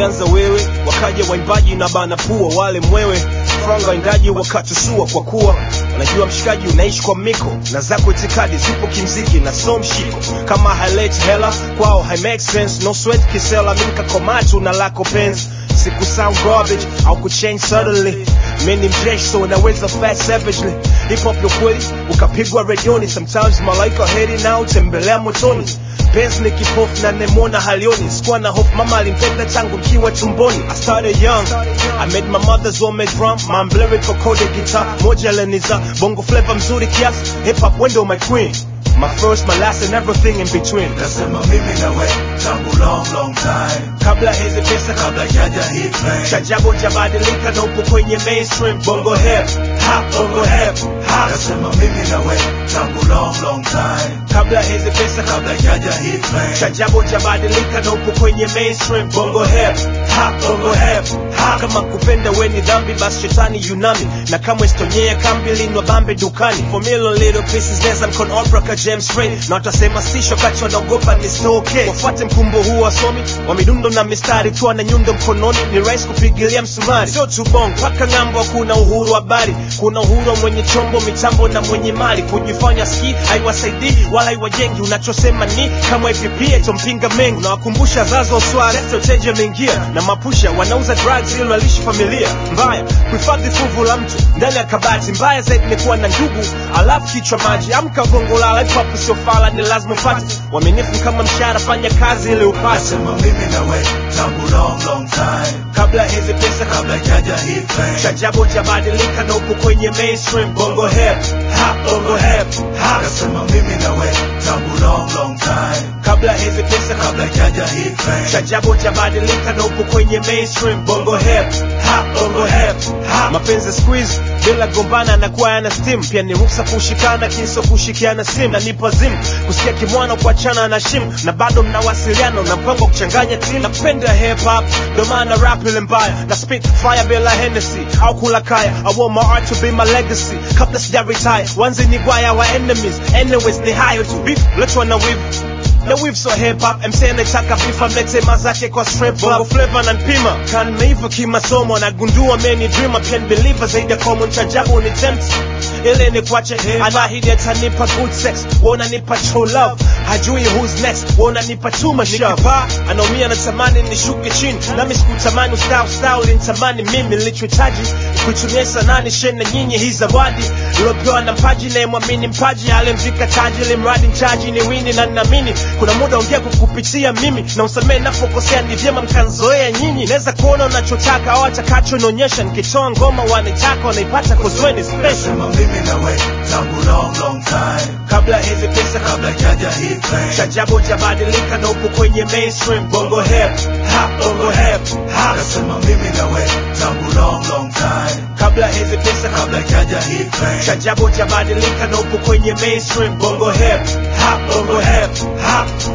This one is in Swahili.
ulianza wewe, wakaja waimbaji na bana pua wale mwewe, franga waindaji wakatusua kwa kuwa unajua mshikaji unaishi kwa miko na zako itikadi zipo kimziki na so mshiko kama highlight hela kwao hai make sense no sweat kisela minka komatu na lako pens siku sound garbage au kuchange suddenly many mjesh so unaweza fast savagely hip hop yo kweli ukapigwa radioni sometimes malaika heri nao tembelea motoni Benz ni kipofu na nemona halioni sikuwa na hope mama alimpenda tangu mkiwa tumboni I started young I made my mother's homemade drum my lyrical coded guitar moja leniza bongo flavor mzuri kiasi hip hop window my queen my first my last and everything in between nasema mimi na we tangu long time kabla hizi pesa kabla jaja hit play chajabu jabadilika na upo kwenye mainstream bongo hip hop nasema mimi na we tangu long time kabla hizi pesa kabla jaja hit play chajabu jabadilika na upo kwenye mainstream bongo hip hop kama kupenda we ni dhambi basi shetani yunami na kama istonyea kambi linwa bambe dukani for million little pieces neza mkono opera ka James Ray na watasema sisho kacho wanaogopa ni stoke wafuate mkumbo huu wasomi wa midundo na mistari tuwa na nyundo mkononi ni rahisi kupigilia msumari sio tu bong paka ngambo kuna uhuru wa habari kuna uhuru wa mwenye chombo mitambo na mwenye mali kujifanya ski haiwasaidii wala haiwajengi unachosema ni kama FPA tompinga mengi na wakumbusha zazo sware soteje mengia na mapusha wanauza drugs ili walishi familia mbaya kuhifadhi fuvu la mtu ndani ya kabati mbaya zaidi ni kuwa na ndugu alafu kichwa maji amka gongo la hip hop sio fala ni lazima ufuate wamenifu kama mshahara fanya kazi ili upate nasema mimi na we tangu long time kabla hizi pesa kabla jaja hit play chajabu jabadilika na upo kwenye mainstream bongo hip hop nasema mimi na we tangu long time kabla hizi pesa kabla jaja hit play chajabu jabadilika na upo kwenye mainstream bongo hip hop mapenzi squeeze bila gombana na kuwa yana steam pia ni ruksa kushikana kinso kushikiana sim na nipo zim kusikia kimwana kuachana na shim na bado mnawasiliana na mpango kuchanganya team napenda hip hop ndo maana rap ile mbaya na spit fire bila Hennessy au kula kaya I want my art to be my legacy kabla sija retire wanzi ni gwaya wa enemies anyways ni hayo tu beef let's wanna weave na weave so hip hop MC anataka bifa mlete mazake kwa strip bongo flavor na npima kan meiva kimasomo na gundua many dreamer can believer zaidi ya common chajabu ni tempt ile ni kwache anahidi atanipa good sex wona nipa true love hajui who's next wona nipa too much nikipa anaumia natamani nishuke chini nami sikutamani style nitamani mimi nilichohitaji kuitumia sanani shene nyinyi hii zawadi lopewa na mpaji na mwamini mpaji alimvika taji limradi mchaji ni wini na naamini kuna muda ongea kukupitia mimi na usamee napokosea ni vyema mkanzoea nyinyi naweza kuona unachotaka au atakacho nionyesha nikitoa ngoma wanitaka wanaipata kozweni special mimi na we tangu long time kabla hizi pesa kabla jaja hit play chajabu jabadilika na upo kwenye mainstream bongo hip hop nasema mimi na we tangu long time kabla hizi pesa kabla jaja hit play chajabu jabadilika na upo kwenye mainstream bongo hip hop